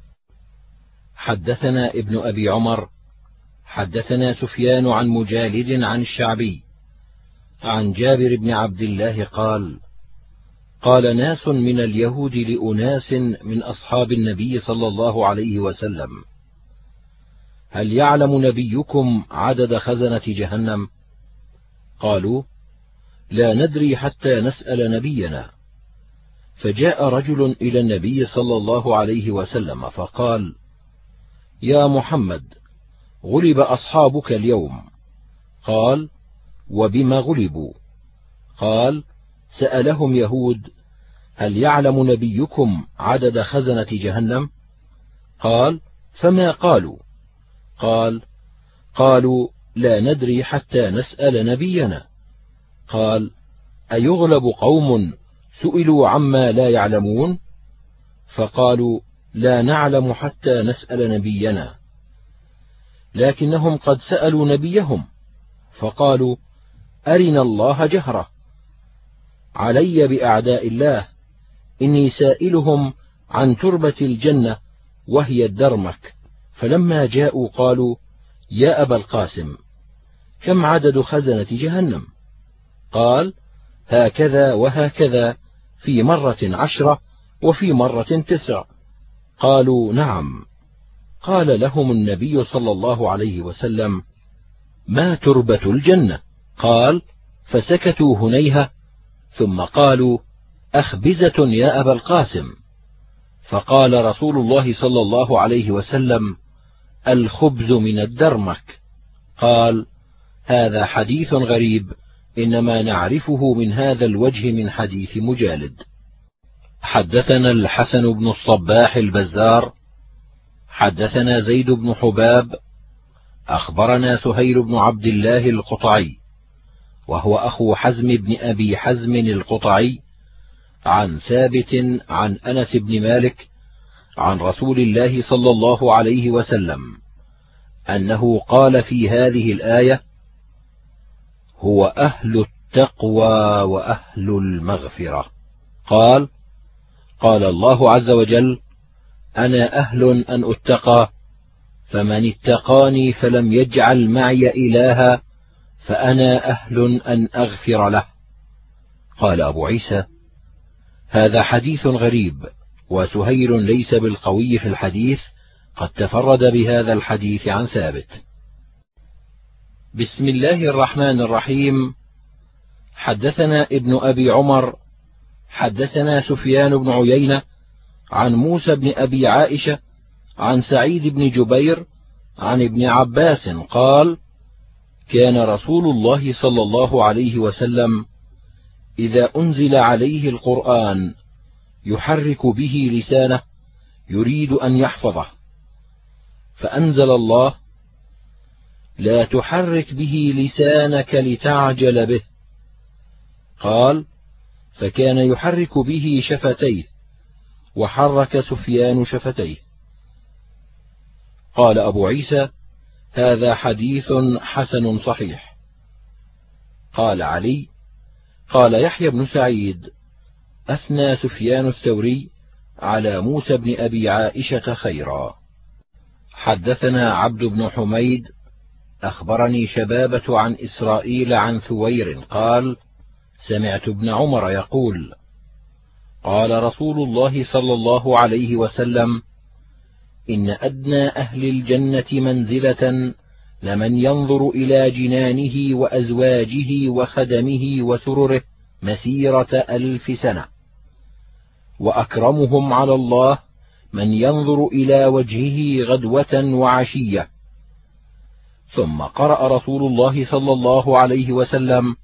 حدثنا ابن أبي عمر حدثنا سفيان عن مجالد عن الشعبي عن جابر بن عبد الله قال: قال ناس من اليهود لأناس من أصحاب النبي صلى الله عليه وسلم: هل يعلم نبيكم عدد خزنة جهنم؟ قالوا: لا ندري حتى نسأل نبينا. فجاء رجل إلى النبي صلى الله عليه وسلم فقال: يا محمد، غلب أصحابك اليوم. قال: وبما غلبوا؟ قال: سألهم يهود: هل يعلم نبيكم عدد خزنة جهنم؟ قال: فما قالوا؟ قال: قالوا: لا ندري حتى نسأل نبينا. قال: أيغلب قوم سئلوا عما لا يعلمون؟ فقالوا: لا نعلم حتى نسأل نبينا. لكنهم قد سألوا نبيهم فقالوا: أرنا الله جهرة. علي بأعداء الله، إني سائلهم عن تربة الجنة وهي الدرمك. فلما جاءوا قالوا: يا أبا القاسم، كم عدد خزنة جهنم؟ قال: هكذا وهكذا، في مرة عشرة وفي مرة تسع. قالوا: نعم. قال لهم النبي صلى الله عليه وسلم: ما تربة الجنة؟ قال: فسكتوا هنيهة، ثم قالوا: أخبزة يا أبا القاسم. فقال رسول الله صلى الله عليه وسلم: الخبز من الدرمك. قال: هذا حديث غريب، إنما نعرفه من هذا الوجه من حديث مجالد. حدثنا الحسن بن الصباح البزار حدثنا زيد بن حباب أخبرنا سهيل بن عبد الله القطعي، وهو أخو حزم بن أبي حزم القطعي، عن ثابت عن أنس بن مالك عن رسول الله صلى الله عليه وسلم أنه قال في هذه الآية: هو أهل التقوى وأهل المغفرة. قال: قال الله عز وجل: أنا أهل أن أتقى، فمن اتقاني فلم يجعل معي إلها فأنا أهل أن أغفر له. قال أبو عيسى: هذا حديث غريب، وسهيل ليس بالقوي في الحديث، قد تفرد بهذا الحديث عن ثابت. بسم الله الرحمن الرحيم. حدثنا ابن أبي عمر حدثنا سفيان بن عيينة عن موسى بن أبي عائشة عن سعيد بن جبير عن ابن عباس قال: كان رسول الله صلى الله عليه وسلم إذا أنزل عليه القرآن يحرك به لسانه يريد أن يحفظه، فأنزل الله: لا تحرك به لسانك لتعجل به. قال: فكان يحرك به شفتيه، وحرك سفيان شفتيه. قال أبو عيسى: هذا حديث حسن صحيح. قال علي: قال يحيى بن سعيد: أثنى سفيان الثوري على موسى بن أبي عائشة خيرا. حدثنا عبد بن حميد أخبرني شبابة عن إسرائيل عن ثوير قال: سمعت ابن عمر يقول: قال رسول الله صلى الله عليه وسلم: إن أدنى أهل الجنة منزلة لمن ينظر إلى جنانه وأزواجه وخدمه وسرره مسيرة ألف سنة، وأكرمهم على الله من ينظر إلى وجهه غدوة وعشية. ثم قرأ رسول الله صلى الله عليه وسلم: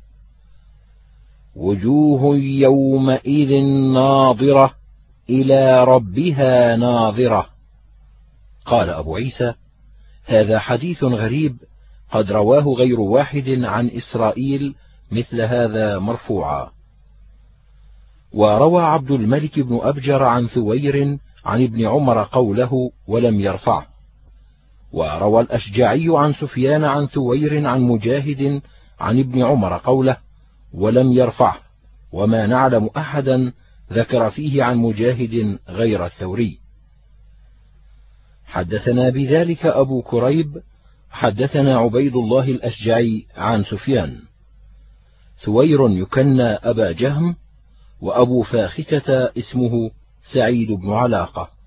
وجوه يومئذ ناظرة إلى ربها ناظرة. قال أبو عيسى: هذا حديث غريب قد رواه غير واحد عن إسرائيل مثل هذا مرفوعا. وروى عبد الملك بن أبجر عن ثوير عن ابن عمر قوله ولم يرفعه. وروى الأشجعي عن سفيان عن ثوير عن مجاهد عن ابن عمر قوله ولم يرفعه، وما نعلم أحدا ذكر فيه عن مجاهد غير الثوري. حدثنا بذلك أبو كريب حدثنا عبيد الله الأشجعي عن سفيان. ثوير يكنى أبا جهم، وأبو فاختة اسمه سعيد بن علاقة.